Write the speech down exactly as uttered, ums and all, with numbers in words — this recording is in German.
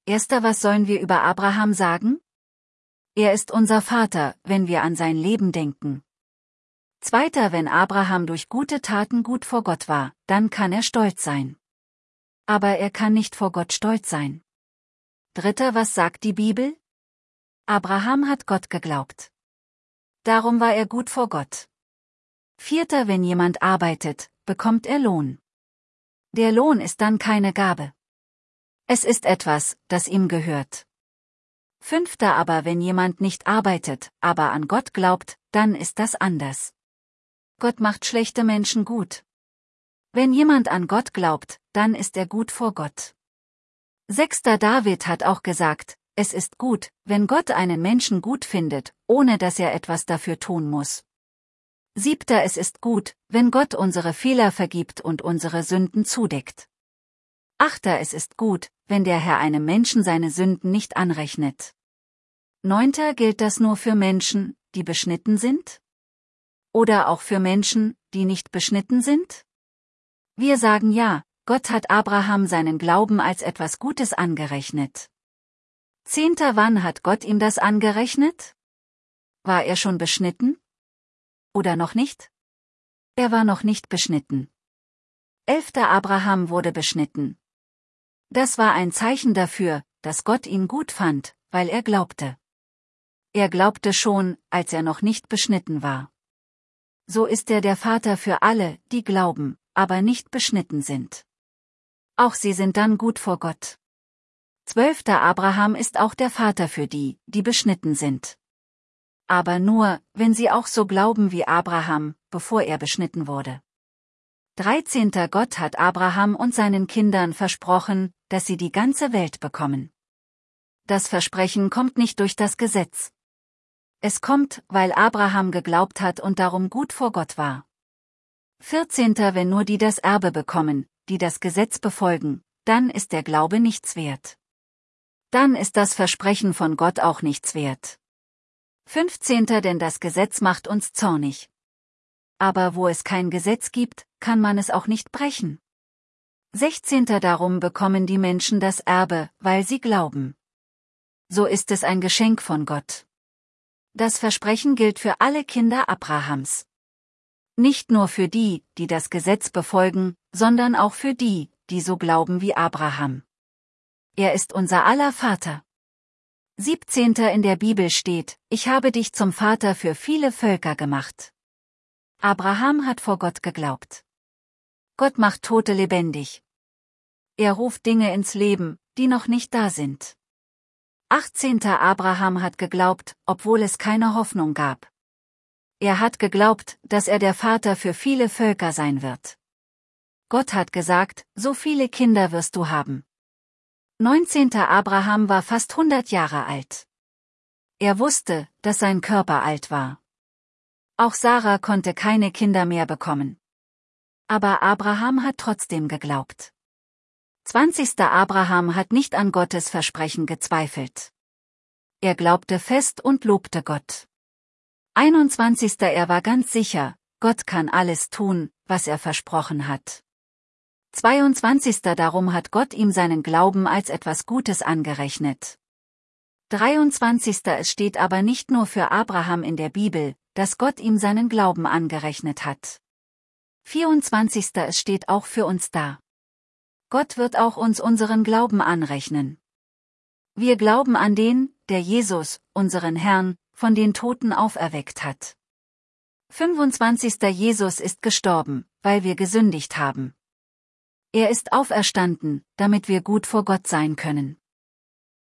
Erster, was sollen wir über Abraham sagen? Er ist unser Vater, wenn wir an sein Leben denken. Zweiter, wenn Abraham durch gute Taten gut vor Gott war, dann kann er stolz sein. Aber er kann nicht vor Gott stolz sein. Dritter, was sagt die Bibel? Abraham hat Gott geglaubt. Darum war er gut vor Gott. Vierter, wenn jemand arbeitet, bekommt er Lohn. Der Lohn ist dann keine Gabe. Es ist etwas, das ihm gehört. Fünfter, aber wenn jemand nicht arbeitet, aber an Gott glaubt, dann ist das anders. Gott macht schlechte Menschen gut. Wenn jemand an Gott glaubt, dann ist er gut vor Gott. Sechster, David hat auch gesagt, es ist gut, wenn Gott einen Menschen gut findet, ohne dass er etwas dafür tun muss. Siebter, es ist gut, wenn Gott unsere Fehler vergibt und unsere Sünden zudeckt. Achter, es ist gut, wenn der Herr einem Menschen seine Sünden nicht anrechnet. Neunter, gilt das nur für Menschen, die beschnitten sind? Oder auch für Menschen, die nicht beschnitten sind? Wir sagen ja, Gott hat Abraham seinen Glauben als etwas Gutes angerechnet. Zehnter, wann hat Gott ihm das angerechnet? War er schon beschnitten? Oder noch nicht? Er war noch nicht beschnitten. Elfter, Abraham wurde beschnitten. Das war ein Zeichen dafür, dass Gott ihn gut fand, weil er glaubte. Er glaubte schon, als er noch nicht beschnitten war. So ist er der Vater für alle, die glauben, aber nicht beschnitten sind. Auch sie sind dann gut vor Gott. Zwölfter, Abraham ist auch der Vater für die, die beschnitten sind. Aber nur, wenn sie auch so glauben wie Abraham, bevor er beschnitten wurde. Dreizehnter, Gott hat Abraham und seinen Kindern versprochen, dass sie die ganze Welt bekommen. Das Versprechen kommt nicht durch das Gesetz. Es kommt, weil Abraham geglaubt hat und darum gut vor Gott war. Vierzehnter, wenn nur die das Erbe bekommen, die das Gesetz befolgen, dann ist der Glaube nichts wert. Dann ist das Versprechen von Gott auch nichts wert. Fünfzehnter, denn das Gesetz macht uns zornig. Aber wo es kein Gesetz gibt, kann man es auch nicht brechen. Sechzehnter, darum bekommen die Menschen das Erbe, weil sie glauben. So ist es ein Geschenk von Gott. Das Versprechen gilt für alle Kinder Abrahams. Nicht nur für die, die das Gesetz befolgen, sondern auch für die, die so glauben wie Abraham. Er ist unser aller Vater. Siebzehnter, in der Bibel steht, ich habe dich zum Vater für viele Völker gemacht. Abraham hat vor Gott geglaubt. Gott macht Tote lebendig. Er ruft Dinge ins Leben, die noch nicht da sind. achtzehnter, Abraham hat geglaubt, obwohl es keine Hoffnung gab. Er hat geglaubt, dass er der Vater für viele Völker sein wird. Gott hat gesagt, so viele Kinder wirst du haben. neunzehnter, Abraham war fast hundert Jahre alt. Er wusste, dass sein Körper alt war. Auch Sarah konnte keine Kinder mehr bekommen. Aber Abraham hat trotzdem geglaubt. zwanzigster, Abraham hat nicht an Gottes Versprechen gezweifelt. Er glaubte fest und lobte Gott. einundzwanzigster, er war ganz sicher, Gott kann alles tun, was er versprochen hat. zweiundzwanzigster, darum hat Gott ihm seinen Glauben als etwas Gutes angerechnet. dreiundzwanzigster, es steht aber nicht nur für Abraham in der Bibel, dass Gott ihm seinen Glauben angerechnet hat. vierundzwanzigster, es steht auch für uns da. Gott wird auch uns unseren Glauben anrechnen. Wir glauben an den, der Jesus, unseren Herrn, von den Toten auferweckt hat. fünfundzwanzigster, Jesus ist gestorben, weil wir gesündigt haben. Er ist auferstanden, damit wir gut vor Gott sein können.